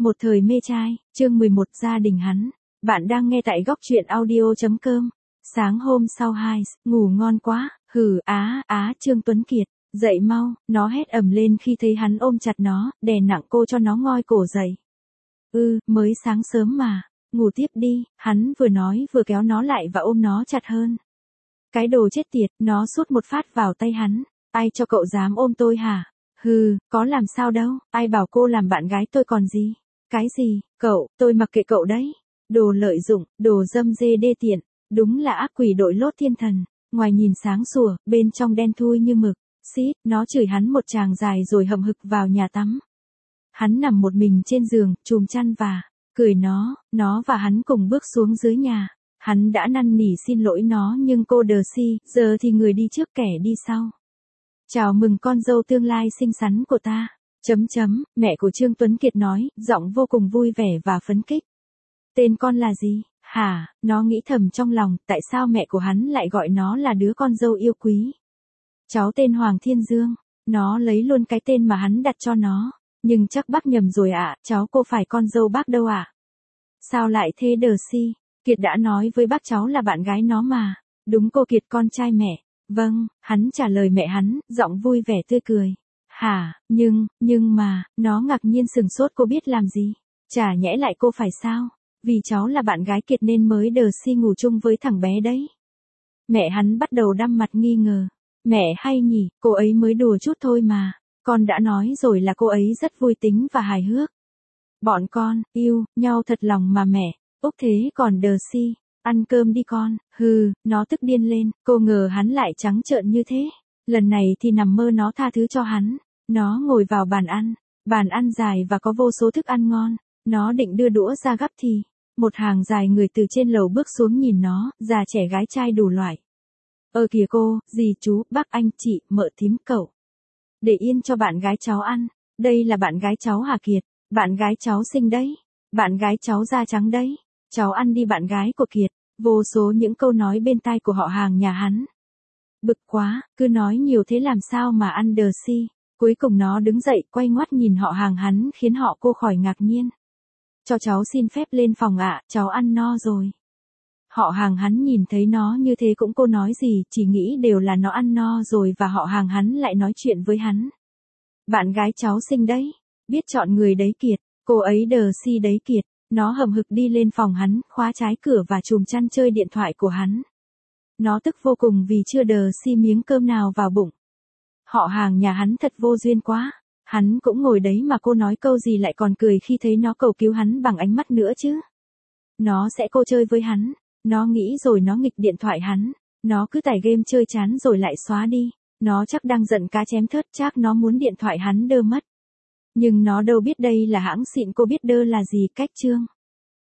Một thời mê trai, chương 11 gia đình hắn. Bạn đang nghe tại góc truyện audio.com. Sáng hôm sau ngủ ngon quá, Trương Tuấn Kiệt, dậy mau, nó hét ầm lên khi thấy hắn ôm chặt nó, đè nặng cô cho nó ngoi cổ dậy. Mới sáng sớm mà, ngủ tiếp đi, hắn vừa nói vừa kéo nó lại và ôm nó chặt hơn. Cái đồ chết tiệt, nó sút một phát vào tay hắn. Ai cho cậu dám ôm tôi hả? Có làm sao đâu, ai bảo cô làm bạn gái tôi còn gì? Cái gì, cậu, tôi mặc kệ cậu đấy. Đồ lợi dụng, đồ dâm dê đê tiện, đúng là ác quỷ đội lốt thiên thần. Ngoài nhìn sáng sủa, bên trong đen thui như mực. Xít, nó chửi hắn một tràng dài rồi hậm hực vào nhà tắm. Hắn nằm một mình trên giường, chùm chăn và cười nó và hắn cùng bước xuống dưới nhà. Hắn đã năn nỉ xin lỗi nó nhưng cô Đờ-si, giờ thì người đi trước kẻ đi sau. Chào mừng con dâu tương lai xinh xắn của ta. Mẹ của Trương Tuấn Kiệt nói, giọng vô cùng vui vẻ và phấn khích. Tên con là gì? Hả, nó nghĩ thầm trong lòng, tại sao mẹ của hắn lại gọi nó là đứa con dâu yêu quý. Cháu tên Hoàng Thiên Dương, nó lấy luôn cái tên mà hắn đặt cho nó. Nhưng chắc bác nhầm rồi ạ, cháu cô phải con dâu bác đâu ạ. Sao lại thế Đờ-si? Kiệt đã nói với bác cháu là bạn gái nó mà. Đúng cô Kiệt con trai mẹ. Vâng, hắn trả lời mẹ hắn, giọng vui vẻ tươi cười. Hả, nhưng mà, nó ngạc nhiên sửng sốt cô biết làm gì. Chả nhẽ lại cô phải sao? Vì cháu là bạn gái Kiệt nên mới Đờ-si ngủ chung với thằng bé đấy. Mẹ hắn bắt đầu đăm mặt nghi ngờ. Mẹ hay nhỉ, cô ấy mới đùa chút thôi mà. Con đã nói rồi là cô ấy rất vui tính và hài hước. Bọn con, yêu nhau thật lòng mà mẹ. Úc thế còn Đờ-si, ăn cơm đi con. Nó tức điên lên, cô ngờ hắn lại trắng trợn như thế. Lần này thì nằm mơ nó tha thứ cho hắn. Nó ngồi vào bàn ăn dài và có vô số thức ăn ngon. Nó định đưa đũa ra gắp thì một hàng dài người từ trên lầu bước xuống nhìn nó, già trẻ gái trai đủ loại. Kìa cô, dì chú, bác anh chị, mợ thím cậu. Để yên cho bạn gái cháu ăn. Đây là bạn gái cháu hả Kiệt? Bạn gái cháu xinh đấy. Bạn gái cháu da trắng đấy. Cháu ăn đi bạn gái của Kiệt. Vô số những câu nói bên tai của họ hàng nhà hắn. Bực quá, cứ nói nhiều thế làm sao mà ăn Đờ-si. Cuối cùng nó đứng dậy quay ngoắt nhìn họ hàng hắn khiến họ cô khỏi ngạc nhiên. Cho cháu xin phép lên phòng ạ, cháu ăn no rồi. Họ hàng hắn nhìn thấy nó như thế cũng cô nói gì, chỉ nghĩ đều là nó ăn no rồi và họ hàng hắn lại nói chuyện với hắn. Bạn gái cháu xinh đấy, biết chọn người đấy Kiệt, cô ấy Đờ-si đấy Kiệt. Nó hầm hực đi lên phòng hắn, khóa trái cửa và chùm chăn chơi điện thoại của hắn. Nó tức vô cùng vì chưa Đờ-si miếng cơm nào vào bụng. Họ hàng nhà hắn thật vô duyên quá. Hắn cũng ngồi đấy mà cô nói câu gì lại còn cười khi thấy nó cầu cứu hắn bằng ánh mắt nữa chứ. Nó sẽ cô chơi với hắn. Nó nghĩ rồi nó nghịch điện thoại hắn. Nó cứ tải game chơi chán rồi lại xóa đi. Nó chắc đang giận cá chém thớt, chắc nó muốn điện thoại hắn đơ mất. Nhưng nó đâu biết đây là hãng xịn, cô biết đơ là gì cách chương.